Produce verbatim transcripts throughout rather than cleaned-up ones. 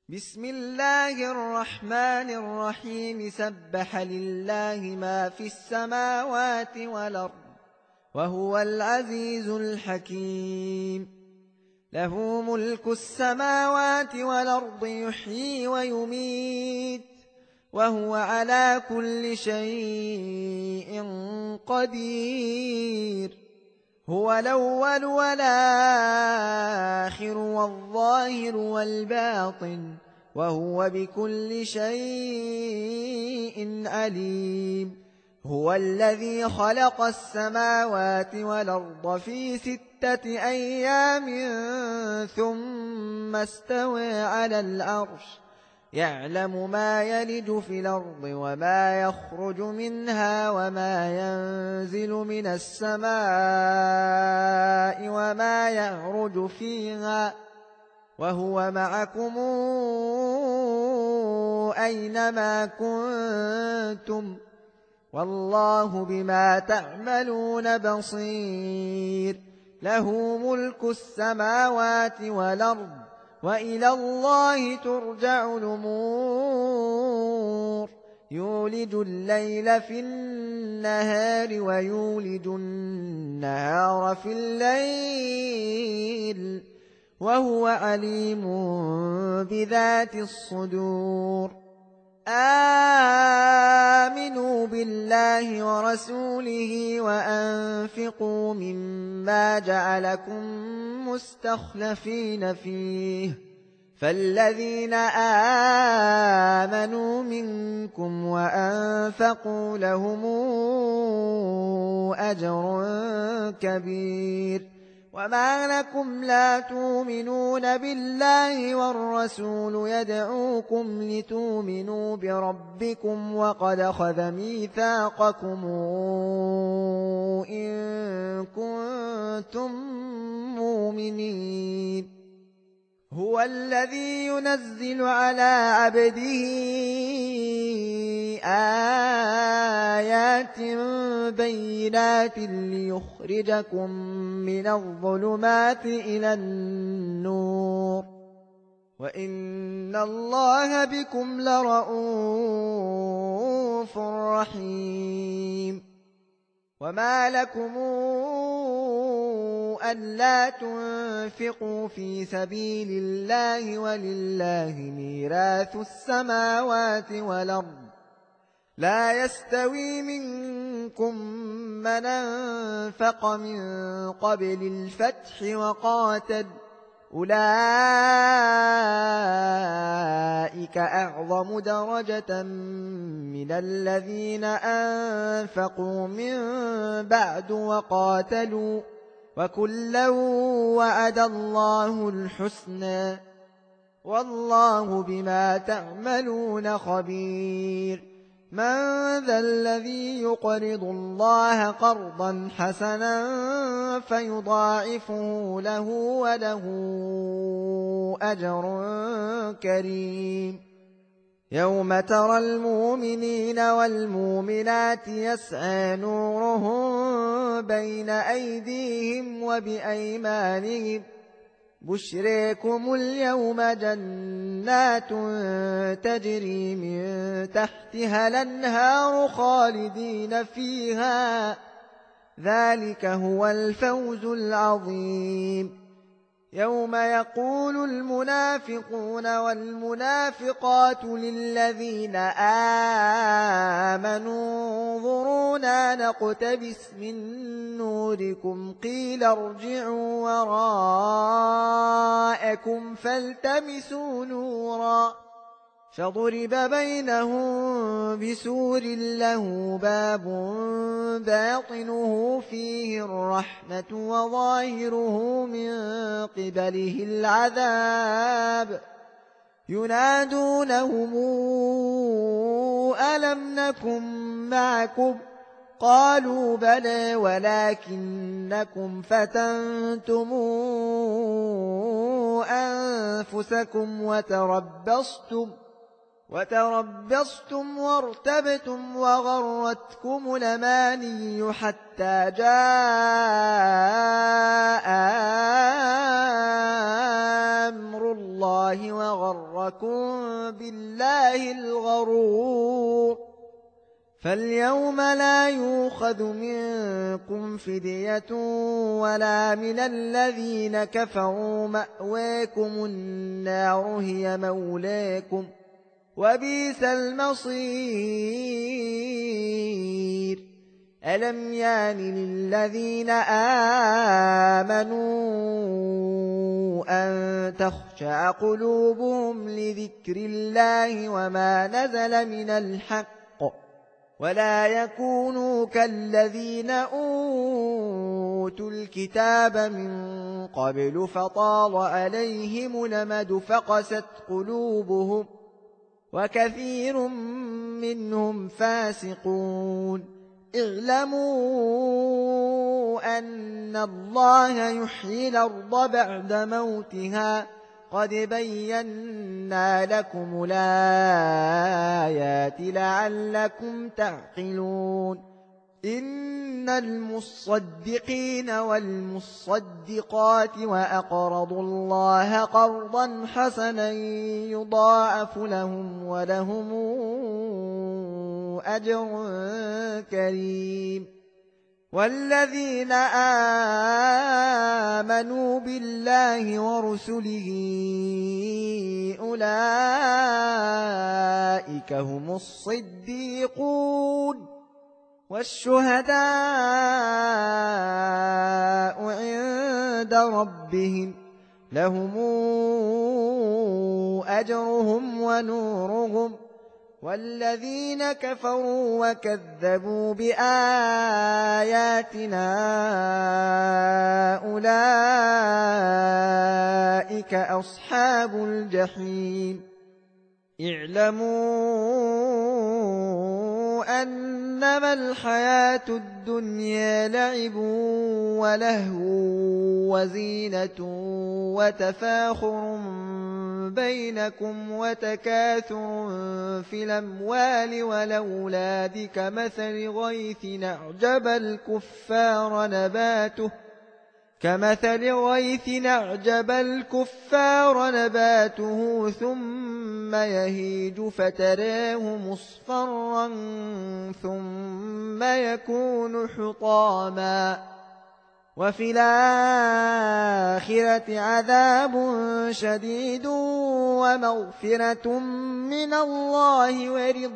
بسم الله الرحمن الرحيم سبح لله ما في السماوات والأرض وهو العزيز الحكيم له ملك السماوات والأرض يحيي ويميت وهو على كل شيء قدير هو الأول والآخر والظاهر والباطن وهو بكل شيء عليم هو الذي خلق السماوات والأرض في ستة أيام ثم استوى على العرش يعلم ما يلج في الأرض وما يخرج منها وما ينزل من السماء وما يعرج فيها وهو معكم أينما كنتم والله بما تعملون بصير له ملك السماوات والأرض وإلى الله ترجع الأمور يولج الليل في النهار ويولج النهار في الليل وهو عليم بذات الصدور آمنوا بالله ورسوله وأنفقوا مما جعلكم مستخلفين فيه فالذين آمنوا منكم وأنفقوا لهم أجر كبير وما لكم لا تؤمنون بالله والرسول يدعوكم لتؤمنوا بربكم وقد أخذ ميثاقكم إن كنتم مؤمنين هو الذي ينزل على عبده آيات بينات ليخرجكم من الظلمات إلى النور وإن الله بكم لرءوف رحيم وما لكم ألا تنفقوا في سبيل الله ولله ميراث السماوات والأرض لا يستوي منكم من أنفق من قبل الفتح وقاتل أولئك أعظم درجة من الذين أنفقوا من بعد وقاتلوا وكلا وعد الله الحسنى والله بما تعملون خبير من ذا الذي يقرض الله قرضا حسنا فيضاعفه له وله أجر كريم يوم ترى المؤمنين والمؤمنات يسعى نورهم بين أيديهم وبأيمانهم بشريكم اليوم جنات تجري من تحتها الأنهار خالدين فيها ذلك هو الفوز العظيم يوم يقول المنافقون والمنافقات للذين آمنوا انظرونا نقتبس من نوركم قيل ارجعوا وراءكم فالتمسوا نورا فضرب بينهم بسور له باب باطنه فيه الرحمة وظاهره من قبله العذاب ينادونهم ألم نكن معكم قالوا بلى ولكنكم فتنتم أنفسكم وتربصتم وتربصتم وارتبتم وغرتكم الأماني حتى جاء أمر الله وغركم بالله الغرور فاليوم لا يؤخذ منكم فدية ولا من الذين كفروا مأواكم النار هي مولاكم وبئس المصير ألم يان للذين آمنوا أن تخشع قلوبهم لذكر الله وما نزل من الحق ولا يكونوا كالذين أوتوا الكتاب من قبل فطال عليهم الأمد فقست قلوبهم وكثير منهم فاسقون اعلموا أن الله يحيي الأرض بعد موتها قد بينا لكم الآيات لعلكم تعقلون إن المصدقين والمصدقات وأقرضوا الله قرضا حسنا يضاعف لهم ولهم أجر كريم والذين آمنوا بالله ورسله أولئك هم الصديقون والشهداء عند ربهم لهم أجرهم ونورهم والذين كفروا وكذبوا بآياتنا أولئك أصحاب الجحيم اعلموا أنما الحياة الدنيا لعب ولهو وزينة وتفاخر بينكم وتكاثر في الأموال والأولاد كمثل غيث أعجب الكفار نباته كمثل غيث أعجب الكفار نباته ثم يهيج فتراه مصفرا ثم يكون حطاما وفي الآخرة عذاب شديد ومغفرة من الله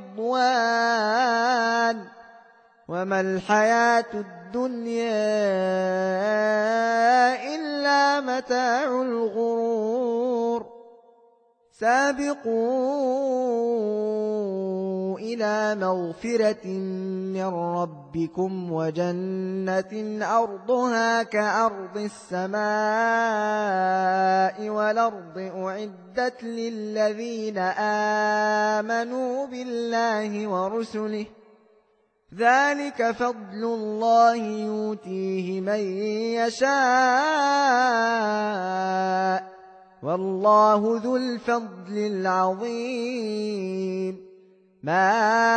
ورضوان وما الحياة الدنيا إلا متاع الغرور سابقوا إلى مغفرة من ربكم وجنة أرضها كأرض السماء والأرض أعدت للذين آمنوا بالله ورسله ذلك فضل الله يؤتيه من يشاء والله ذو الفضل العظيم ما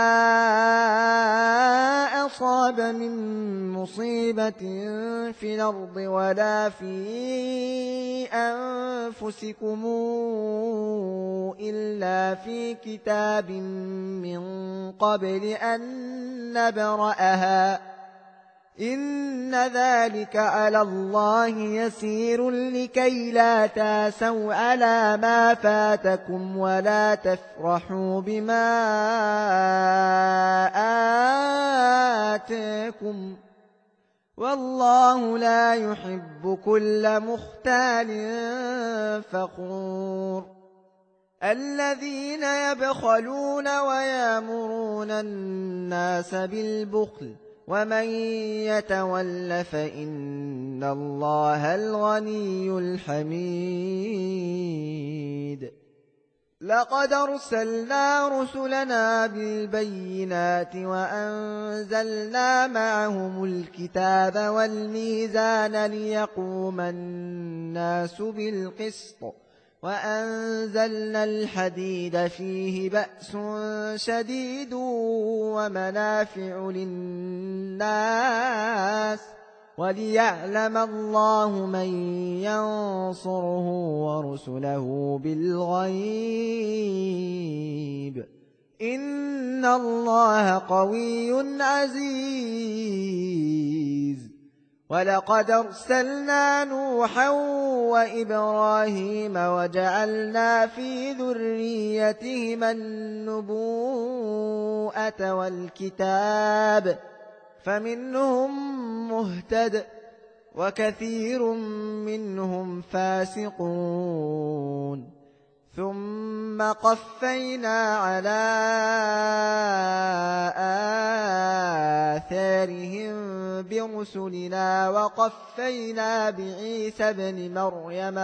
أصاب من مصيبة في الأرض ولا في أنفسكم إلا في كتاب من قبل أن نبرأها إن ذلك على الله يسير لكي لا تاسوا على ما فاتكم ولا تفرحوا بما آتاكم والله لا يحب كل مختال فخور الذين يبخلون ويامرون الناس بالبخل ومن يتول فإن الله الغني الحميد لقد أرسلنا رسلنا بالبينات وأنزلنا معهم الكتاب والميزان ليقوم الناس بالقسط وأنزلنا الحديد فيه بأس شديد ومنافع للناس وليعلم الله من ينصره ورسله بالغيب إن الله قوي عزيز ولقد أرسلنا نوحا وإبراهيم وجعلنا في ذريتهما النبوءة والكتاب فمنهم مهتد وكثير منهم فاسقون ثم قفينا على آثارهم برسلنا وقفينا بعيسى ابن مريم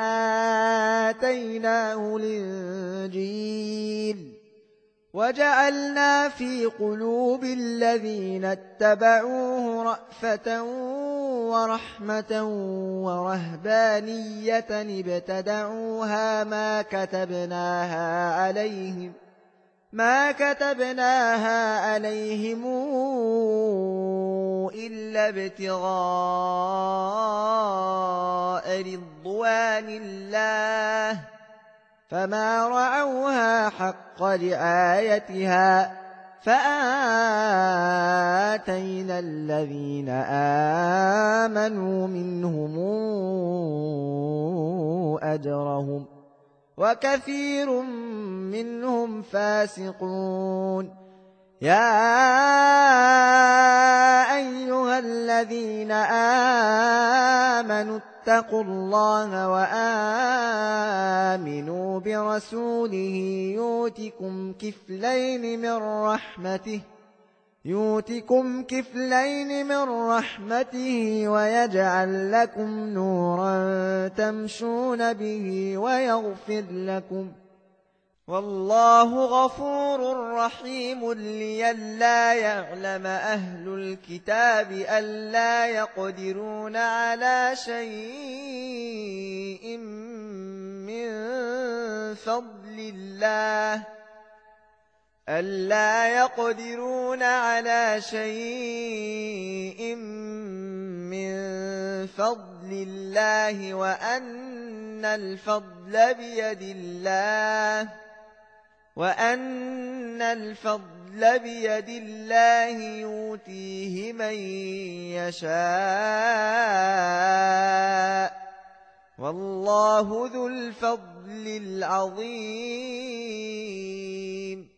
وآتيناه الإنجيل وجعلنا في قلوب الذين اتبعوه رأفة ورحمة ورهبانية ابتدعوها ما كتبناها عليهم ما كتبناها عليهم إلا ابتغاء رضوان الله فما رعوها حق رعايتها فآتينا الذين آمنوا منهم أجرهم وكثير منهم فاسقون يا أيها الذين آمنوا اتقوا الله وآمنوا برسوله يؤتكم كفلين من رحمته يؤتكم كفلين من رحمته ويجعل لكم نورا تمشون به ويغفر لكم والله غفور رحيم لئلا يعلم أهل الكتاب ألا يقدرون على شيء من فضل الله ألا يقدرون على شيء من فضل الله وأن الفضل بيد الله وأن الفضل بيد الله يؤتيه من يشاء والله ذو الفضل العظيم